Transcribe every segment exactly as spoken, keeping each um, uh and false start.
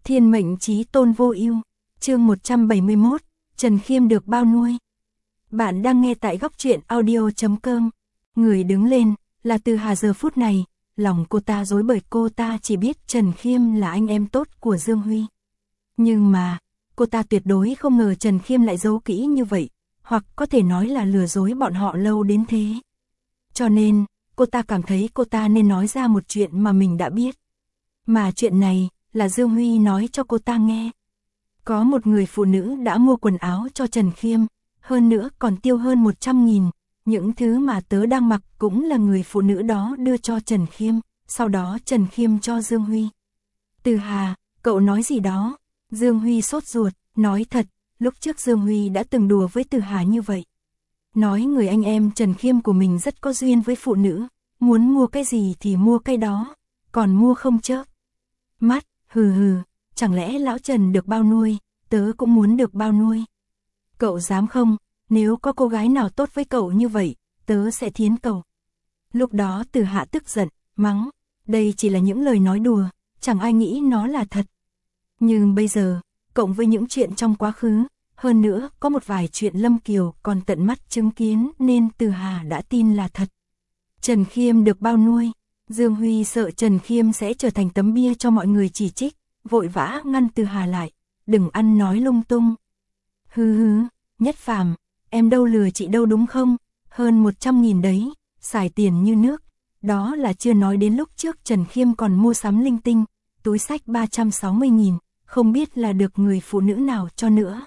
Thiên mệnh chí tôn vô ưu, chương một trăm bảy mươi mốt, Trần Khiêm được bao nuôi. Bạn đang nghe tại góc truyện audio chấm com. Người đứng lên, là Từ Hà. Giờ phút này, lòng cô ta rối bởi cô ta chỉ biết Trần Khiêm là anh em tốt của Dương Huy. Nhưng mà, cô ta tuyệt đối không ngờ Trần Khiêm lại giấu kỹ như vậy, hoặc có thể nói là lừa dối bọn họ lâu đến thế. Cho nên, cô ta cảm thấy cô ta nên nói ra một chuyện mà mình đã biết. Mà chuyện này, là Dương Huy nói cho cô ta nghe. Có một người phụ nữ đã mua quần áo cho Trần Khiêm, hơn nữa còn tiêu hơn một trăm nghìn. Những thứ mà tớ đang mặc cũng là người phụ nữ đó đưa cho Trần Khiêm, sau đó Trần Khiêm cho Dương Huy. Từ Hà, cậu nói gì đó? Dương Huy sốt ruột, nói thật, lúc trước Dương Huy đã từng đùa với Từ Hà như vậy. Nói người anh em Trần Khiêm của mình rất có duyên với phụ nữ, muốn mua cái gì thì mua cái đó, còn mua không chớp mắt, hừ hừ, chẳng lẽ lão Trần được bao nuôi, tớ cũng muốn được bao nuôi. Cậu dám không, nếu có cô gái nào tốt với cậu như vậy, tớ sẽ thiến cậu. Lúc đó Từ Hạ tức giận, mắng, đây chỉ là những lời nói đùa, chẳng ai nghĩ nó là thật. Nhưng bây giờ, cộng với những chuyện trong quá khứ, hơn nữa có một vài chuyện Lâm Kiều còn tận mắt chứng kiến nên Từ Hà đã tin là thật. Trần Khiêm được bao nuôi, Dương Huy sợ Trần Khiêm sẽ trở thành tấm bia cho mọi người chỉ trích, vội vã ngăn Từ Hà lại, đừng ăn nói lung tung. Hừ hừ, Nhất Phàm, em đâu lừa chị đâu đúng không, hơn một trăm nghìn đấy, xài tiền như nước, đó là chưa nói đến lúc trước Trần Khiêm còn mua sắm linh tinh, túi xách ba trăm sáu mươi nghìn, không biết là được người phụ nữ nào cho nữa.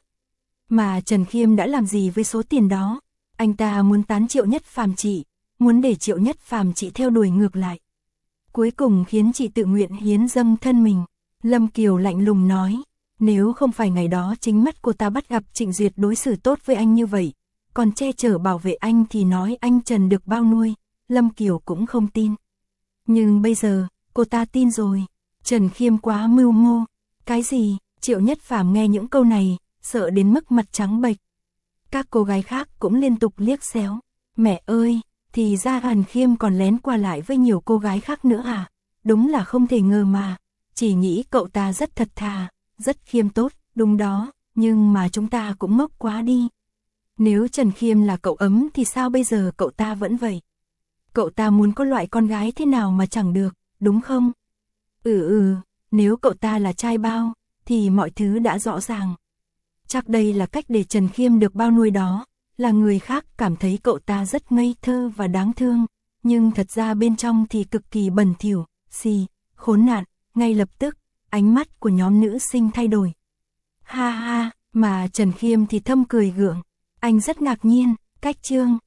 Mà Trần Khiêm đã làm gì với số tiền đó, anh ta muốn tán Triệu Nhất Phàm chị, muốn để Triệu Nhất Phàm chị theo đuổi ngược lại. Cuối cùng khiến chị tự nguyện hiến dâng thân mình. Lâm Kiều lạnh lùng nói, nếu không phải ngày đó chính mắt cô ta bắt gặp Trịnh Duyệt đối xử tốt với anh như vậy, còn che chở bảo vệ anh thì nói anh Trần được bao nuôi, Lâm Kiều cũng không tin. Nhưng bây giờ, cô ta tin rồi, Trần Khiêm quá mưu mô. Cái gì? Triệu Nhất Phàm nghe những câu này, sợ đến mức mặt trắng bệch. Các cô gái khác cũng liên tục liếc xéo. Mẹ ơi, thì ra Trần Khiêm còn lén qua lại với nhiều cô gái khác nữa à? Đúng là không thể ngờ mà. Chỉ nghĩ cậu ta rất thật thà, rất khiêm tốt, đúng đó, nhưng mà chúng ta cũng ngốc quá đi. Nếu Trần Khiêm là cậu ấm thì sao bây giờ cậu ta vẫn vậy? Cậu ta muốn có loại con gái thế nào mà chẳng được, đúng không? Ừ ừ, nếu cậu ta là trai bao, thì mọi thứ đã rõ ràng. Chắc đây là cách để Trần Khiêm được bao nuôi đó, là người khác cảm thấy cậu ta rất ngây thơ và đáng thương, nhưng thật ra bên trong thì cực kỳ bẩn thỉu, xì, khốn nạn. Ngay lập tức, ánh mắt của nhóm nữ sinh thay đổi. Ha ha, mà Trần Khiêm thì thâm cười gượng, anh rất ngạc nhiên, cách chương